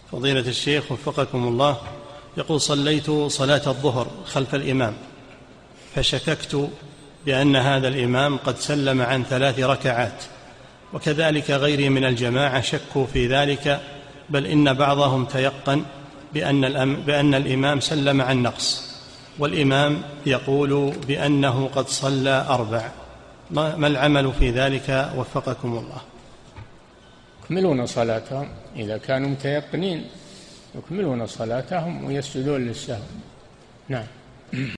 فضيلة الشيخ وفقكم الله، يقول: صليت صلاة الظهر خلف الإمام فشككت بأن هذا الإمام قد سلم عن 3 ركعات، وكذلك غيري من الجماعة شكوا في ذلك، بل إن بعضهم تيقن بأن الإمام سلم عن نقص، والإمام يقول بأنه قد صلى 4. ما العمل في ذلك وفقكم الله؟ يكملون صلاتهم إذا كانوا متيقنين، يكملون صلاتهم ويسجدون للسهو. نعم.